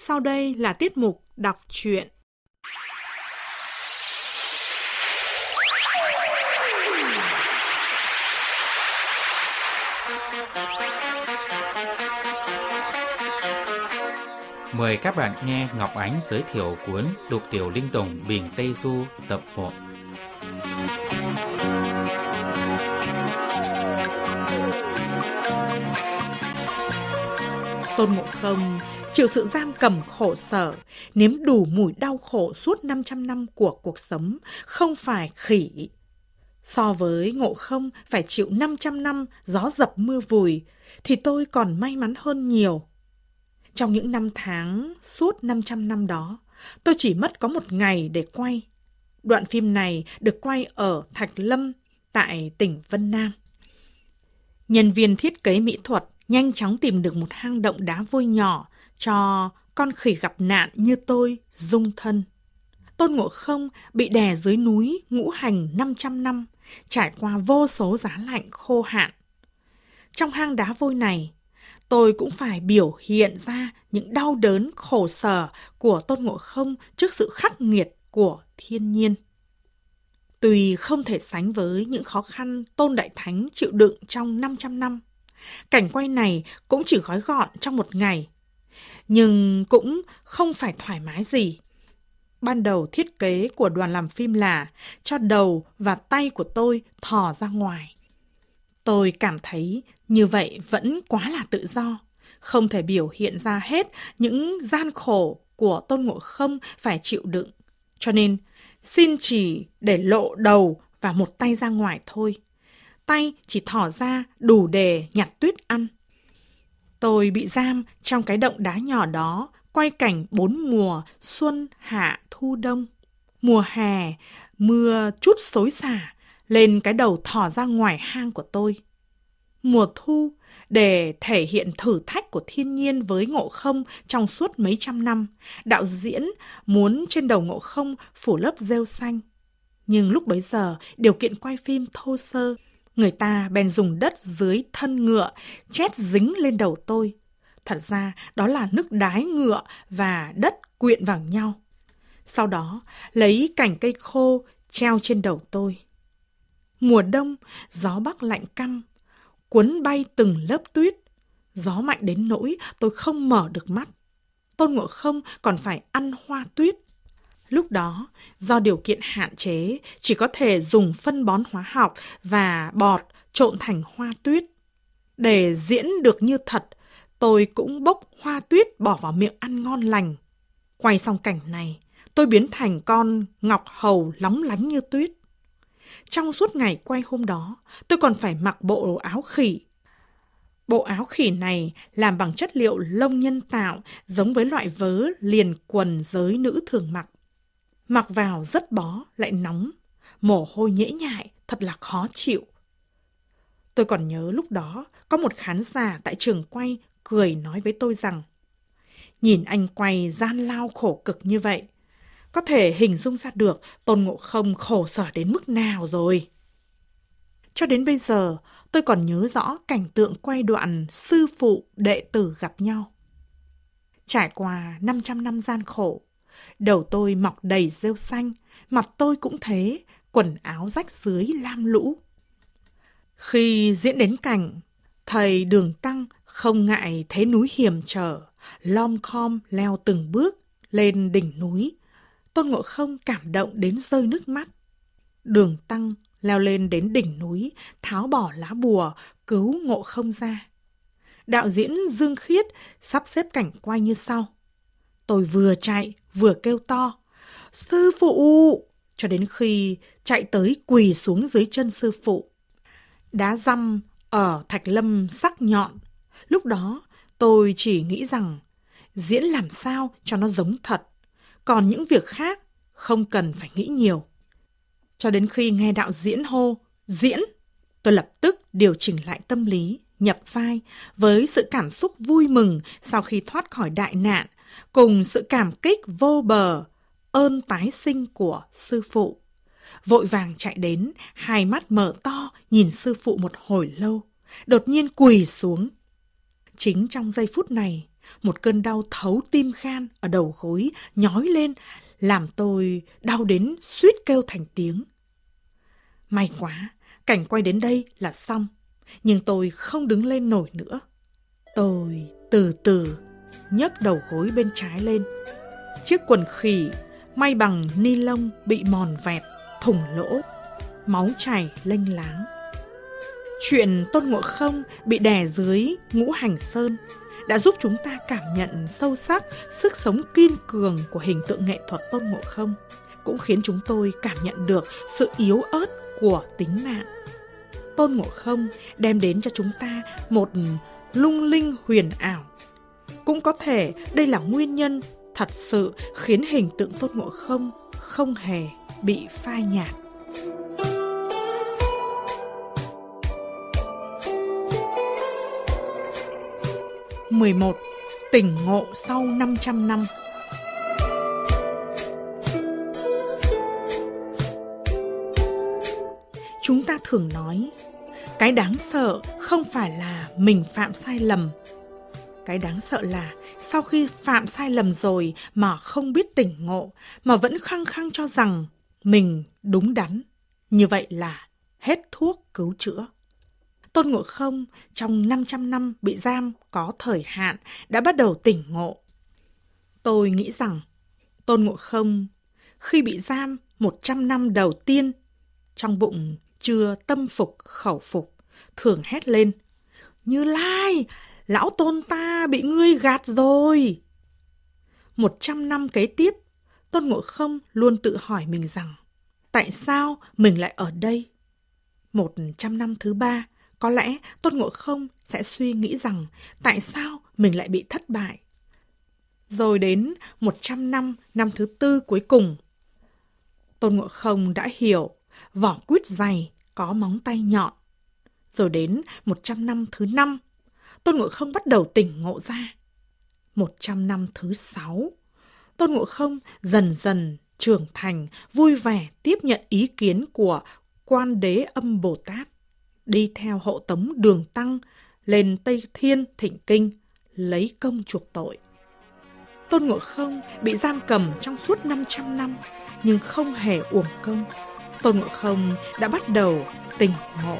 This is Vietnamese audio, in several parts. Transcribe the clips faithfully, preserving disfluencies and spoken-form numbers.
Sau đây là tiết mục đọc truyện. Mời các bạn nghe Ngọc Ánh giới thiệu cuốn Đục Tiểu Linh Tùng Bình Tây Du tập một. Tôn Ngộ Không chịu sự giam cầm khổ sở, nếm đủ mùi đau khổ suốt năm trăm năm của cuộc sống, không phải khỉ. So với Ngộ Không phải chịu năm trăm năm gió dập mưa vùi, thì tôi còn may mắn hơn nhiều. Trong những năm tháng suốt năm trăm năm đó, tôi chỉ mất có một ngày để quay. Đoạn phim này được quay ở Thạch Lâm, tại tỉnh Vân Nam. Nhân viên thiết kế mỹ thuật nhanh chóng tìm được một hang động đá vôi nhỏ cho con khỉ gặp nạn như tôi dung thân. Tôn Ngộ Không bị đè dưới núi ngũ hành năm trăm năm, trải qua vô số giá lạnh khô hạn. Trong hang đá vôi này, tôi cũng phải biểu hiện ra những đau đớn khổ sở của Tôn Ngộ Không trước sự khắc nghiệt của thiên nhiên. Tuy không thể sánh với những khó khăn Tôn Đại Thánh chịu đựng trong năm trăm năm, cảnh quay này cũng chỉ gói gọn trong một ngày, nhưng cũng không phải thoải mái gì. Ban đầu thiết kế của đoàn làm phim là cho đầu và tay của tôi thò ra ngoài. Tôi cảm thấy như vậy vẫn quá là tự do, không thể biểu hiện ra hết những gian khổ của Tôn Ngộ Không phải chịu đựng. Cho nên, xin chỉ để lộ đầu và một tay ra ngoài thôi. Tay chỉ thỏ ra đủ để nhặt tuyết ăn. Tôi bị giam trong cái động đá nhỏ đó, quay cảnh bốn mùa xuân, hạ, thu, đông. Mùa hè, mưa chút xối xả lên cái đầu thỏ ra ngoài hang của tôi. Mùa thu, để thể hiện thử thách của thiên nhiên với Ngộ Không trong suốt mấy trăm năm, đạo diễn muốn trên đầu Ngộ Không phủ lớp rêu xanh. Nhưng lúc bấy giờ, điều kiện quay phim thô sơ, người ta bèn dùng đất dưới thân ngựa chét dính lên đầu tôi. Thật ra đó là nước đái ngựa và đất quyện vào nhau. Sau đó lấy cành cây khô treo trên đầu tôi. Mùa đông, gió bắc lạnh căm, cuốn bay từng lớp tuyết. Gió mạnh đến nỗi tôi không mở được mắt. Tôn Ngộ Không còn phải ăn hoa tuyết. Lúc đó, do điều kiện hạn chế, chỉ có thể dùng phân bón hóa học và bọt trộn thành hoa tuyết. Để diễn được như thật, tôi cũng bốc hoa tuyết bỏ vào miệng ăn ngon lành. Quay xong cảnh này, tôi biến thành con ngọc hầu lóng lánh như tuyết. Trong suốt ngày quay hôm đó, tôi còn phải mặc bộ áo khỉ. Bộ áo khỉ này làm bằng chất liệu lông nhân tạo, giống với loại vớ liền quần giới nữ thường mặc. Mặc vào rất bó, lại nóng, mồ hôi nhễ nhại, thật là khó chịu. Tôi còn nhớ lúc đó, có một khán giả tại trường quay cười nói với tôi rằng, nhìn anh quay gian lao khổ cực như vậy, có thể hình dung ra được Tôn Ngộ Không khổ sở đến mức nào rồi. Cho đến bây giờ, tôi còn nhớ rõ cảnh tượng quay đoạn sư phụ đệ tử gặp nhau. Trải qua năm trăm năm gian khổ, đầu tôi mọc đầy rêu xanh, mặt tôi cũng thế, quần áo rách rưới lam lũ. Khi diễn đến cảnh, thầy Đường Tăng không ngại thế núi hiểm trở, lom khom leo từng bước lên đỉnh núi. Tôn Ngộ Không cảm động đến rơi nước mắt. Đường Tăng leo lên đến đỉnh núi, tháo bỏ lá bùa, cứu Ngộ Không ra. Đạo diễn Dương Khiết sắp xếp cảnh quay như sau. Tôi vừa chạy, vừa kêu to, sư phụ, cho đến khi chạy tới quỳ xuống dưới chân sư phụ. Đá dăm ở Thạch Lâm sắc nhọn. Lúc đó tôi chỉ nghĩ rằng diễn làm sao cho nó giống thật. Còn những việc khác không cần phải nghĩ nhiều. Cho đến khi nghe đạo diễn hô, diễn, tôi lập tức điều chỉnh lại tâm lý, nhập vai với sự cảm xúc vui mừng sau khi thoát khỏi đại nạn, cùng sự cảm kích vô bờ, ơn tái sinh của sư phụ. Vội vàng chạy đến, hai mắt mở to nhìn sư phụ một hồi lâu, đột nhiên quỳ xuống. Chính trong giây phút này, Một cơn đau thấu tim gan ở đầu gối nhói lên, làm tôi đau đến suýt kêu thành tiếng. May quá, cảnh quay đến đây là xong, nhưng tôi không đứng lên nổi nữa. Tôi từ từ nhấc đầu gối bên trái lên. Chiếc quần khỉ may bằng ni lông bị mòn vẹt, thủng lỗ, máu chảy lênh láng. Chuyện Tôn Ngộ Không bị đè dưới Ngũ Hành Sơn đã giúp chúng ta cảm nhận sâu sắc sức sống kiên cường của hình tượng nghệ thuật Tôn Ngộ Không, cũng khiến chúng tôi cảm nhận được sự yếu ớt của tính mạng. Tôn Ngộ Không đem đến cho chúng ta một lung linh huyền ảo. Cũng có thể đây là nguyên nhân thật sự khiến hình tượng Tôn Ngộ Không không hề bị phai nhạt. mười một. Tỉnh ngộ sau năm trăm năm. Chúng ta thường nói, cái đáng sợ không phải là mình phạm sai lầm. Cái đáng sợ là sau khi phạm sai lầm rồi mà không biết tỉnh ngộ, mà vẫn khăng khăng cho rằng mình đúng đắn. Như vậy là hết thuốc cứu chữa. Tôn Ngộ Không trong năm trăm năm bị giam có thời hạn đã bắt đầu tỉnh ngộ. Tôi nghĩ rằng Tôn Ngộ Không khi bị giam một trăm năm đầu tiên, trong bụng chưa tâm phục khẩu phục, thường hét lên: Như Lai, lão Tôn ta bị ngươi gạt rồi. Một trăm năm kế tiếp, Tôn Ngộ Không luôn tự hỏi mình rằng tại sao mình lại ở đây? Một trăm năm thứ ba, có lẽ Tôn Ngộ Không sẽ suy nghĩ rằng tại sao mình lại bị thất bại. Rồi đến một trăm năm, năm thứ tư cuối cùng, Tôn Ngộ Không đã hiểu vỏ quýt dày có móng tay nhọn. Rồi đến một trăm năm thứ năm, Tôn Ngộ Không bắt đầu tỉnh ngộ ra. một trăm năm thứ sáu, Tôn Ngộ Không dần dần trưởng thành, vui vẻ tiếp nhận ý kiến của Quan Đế Âm Bồ Tát, đi theo hộ tống Đường Tăng lên Tây Thiên thỉnh kinh, lấy công chuộc tội. Tôn Ngộ Không bị giam cầm trong suốt năm trăm năm, nhưng không hề uổng công. Tôn Ngộ Không đã bắt đầu tỉnh ngộ.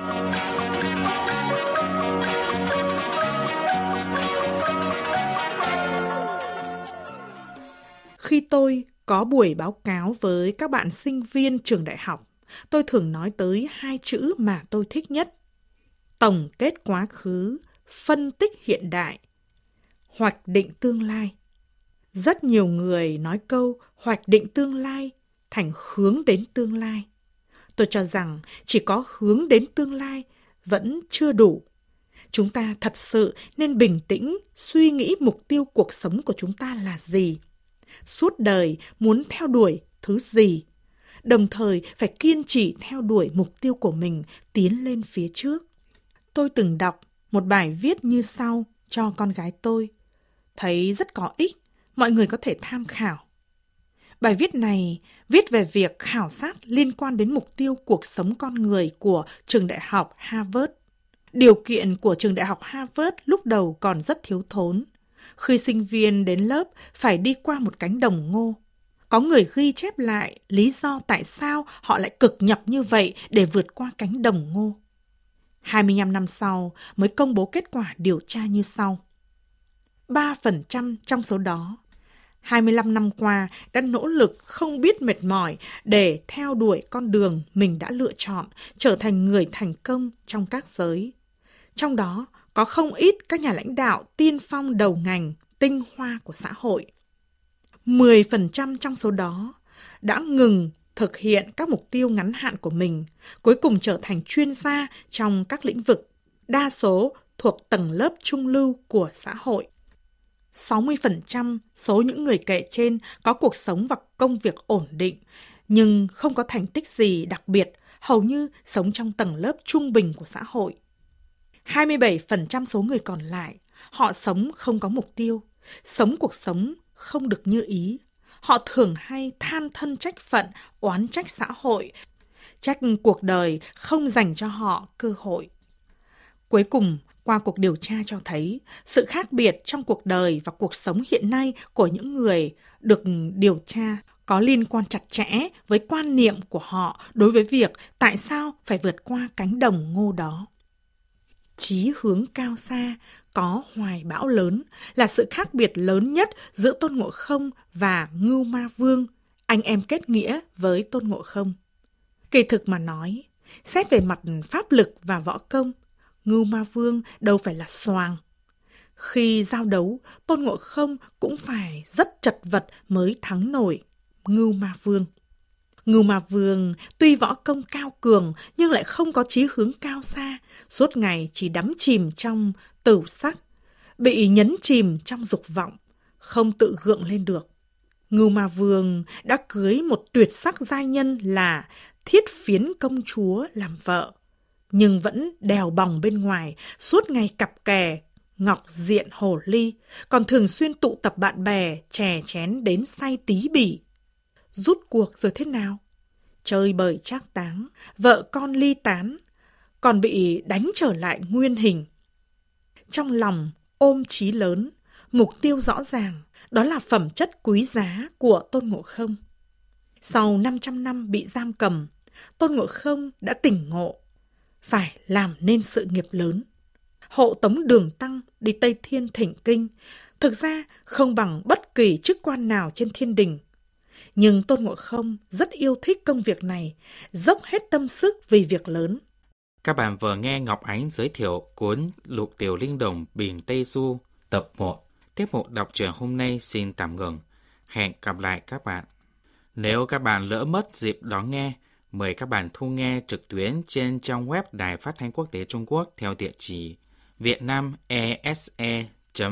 Khi tôi có buổi báo cáo với các bạn sinh viên trường đại học, tôi thường nói tới hai chữ mà tôi thích nhất: tổng kết quá khứ, phân tích hiện đại, hoạch định tương lai. Rất nhiều người nói câu hoạch định tương lai thành hướng đến tương lai. Tôi cho rằng chỉ có hướng đến tương lai vẫn chưa đủ. Chúng ta thật sự nên bình tĩnh suy nghĩ mục tiêu cuộc sống của chúng ta là gì, suốt đời muốn theo đuổi thứ gì, đồng thời phải kiên trì theo đuổi mục tiêu của mình tiến lên phía trước. Tôi từng đọc một bài viết như sau cho con gái tôi, thấy rất có ích, mọi người có thể tham khảo. Bài viết này viết về việc khảo sát liên quan đến mục tiêu cuộc sống con người của trường đại học Harvard. Điều kiện của trường đại học Harvard lúc đầu còn rất thiếu thốn. Khi sinh viên đến lớp phải đi qua một cánh đồng ngô. Có người ghi chép lại lý do tại sao họ lại cực nhọc như vậy để vượt qua cánh đồng ngô. hai mươi lăm năm sau mới công bố kết quả điều tra như sau. ba phần trăm trong số đó, hai mươi lăm năm qua đã nỗ lực không biết mệt mỏi để theo đuổi con đường mình đã lựa chọn, trở thành người thành công trong các giới. Trong đó có không ít các nhà lãnh đạo tiên phong đầu ngành, tinh hoa của xã hội. mười phần trăm trong số đó đã ngừng thực hiện các mục tiêu ngắn hạn của mình, cuối cùng trở thành chuyên gia trong các lĩnh vực, đa số thuộc tầng lớp trung lưu của xã hội. sáu mươi phần trăm số những người kể trên có cuộc sống và công việc ổn định, nhưng không có thành tích gì đặc biệt, hầu như sống trong tầng lớp trung bình của xã hội. hai mươi bảy phần trăm số người còn lại, họ sống không có mục tiêu, sống cuộc sống không được như ý. Họ thường hay than thân trách phận, oán trách xã hội, trách cuộc đời không dành cho họ cơ hội. Cuối cùng, Qua cuộc điều tra cho thấy, sự khác biệt trong cuộc đời và cuộc sống hiện nay của những người được điều tra có liên quan chặt chẽ với quan niệm của họ đối với việc tại sao phải vượt qua cánh đồng ngô đó. Chí hướng cao xa, có hoài bão lớn là sự khác biệt lớn nhất giữa Tôn Ngộ Không và Ngưu Ma Vương, anh em kết nghĩa với Tôn Ngộ Không. Kỳ thực mà nói, xét về mặt pháp lực và võ công, Ngưu Ma Vương đâu phải là xoàng. Khi giao đấu, Tôn Ngộ Không cũng phải rất chật vật mới thắng nổi Ngưu Ma Vương. Ngưu Ma Vương tuy võ công cao cường nhưng lại không có chí hướng cao xa, suốt ngày chỉ đắm chìm trong tửu sắc, bị nhấn chìm trong dục vọng, không tự gượng lên được. Ngưu Ma Vương đã cưới một tuyệt sắc giai nhân là Thiết Phiến công chúa làm vợ, nhưng vẫn đèo bòng bên ngoài, suốt ngày cặp kè, ngọc diện hồ ly, còn thường xuyên tụ tập bạn bè, chè chén đến say tí bỉ. Rút cuộc rồi thế nào? Chơi bời trác táng, vợ con ly tán, còn bị đánh trở lại nguyên hình. Trong lòng ôm chí lớn, mục tiêu rõ ràng, đó là phẩm chất quý giá của Tôn Ngộ Không. Sau năm trăm năm bị giam cầm, Tôn Ngộ Không đã tỉnh ngộ, phải làm nên sự nghiệp lớn. Hộ tống Đường Tăng đi Tây Thiên thỉnh kinh, thực ra không bằng bất kỳ chức quan nào trên thiên đình. Nhưng Tôn Ngộ Không rất yêu thích công việc này, dốc hết tâm sức vì việc lớn. Các bạn vừa nghe Ngọc Ánh giới thiệu cuốn Lục Tiểu Linh Đồng Biển Tây Du tập một. Tiết mục đọc truyện hôm nay xin tạm ngừng. Hẹn gặp lại các bạn. Nếu các bạn lỡ mất dịp đón nghe, mời các bạn thu nghe trực tuyến trên trang web Đài Phát thanh Quốc tế Trung Quốc theo địa chỉ vietnamese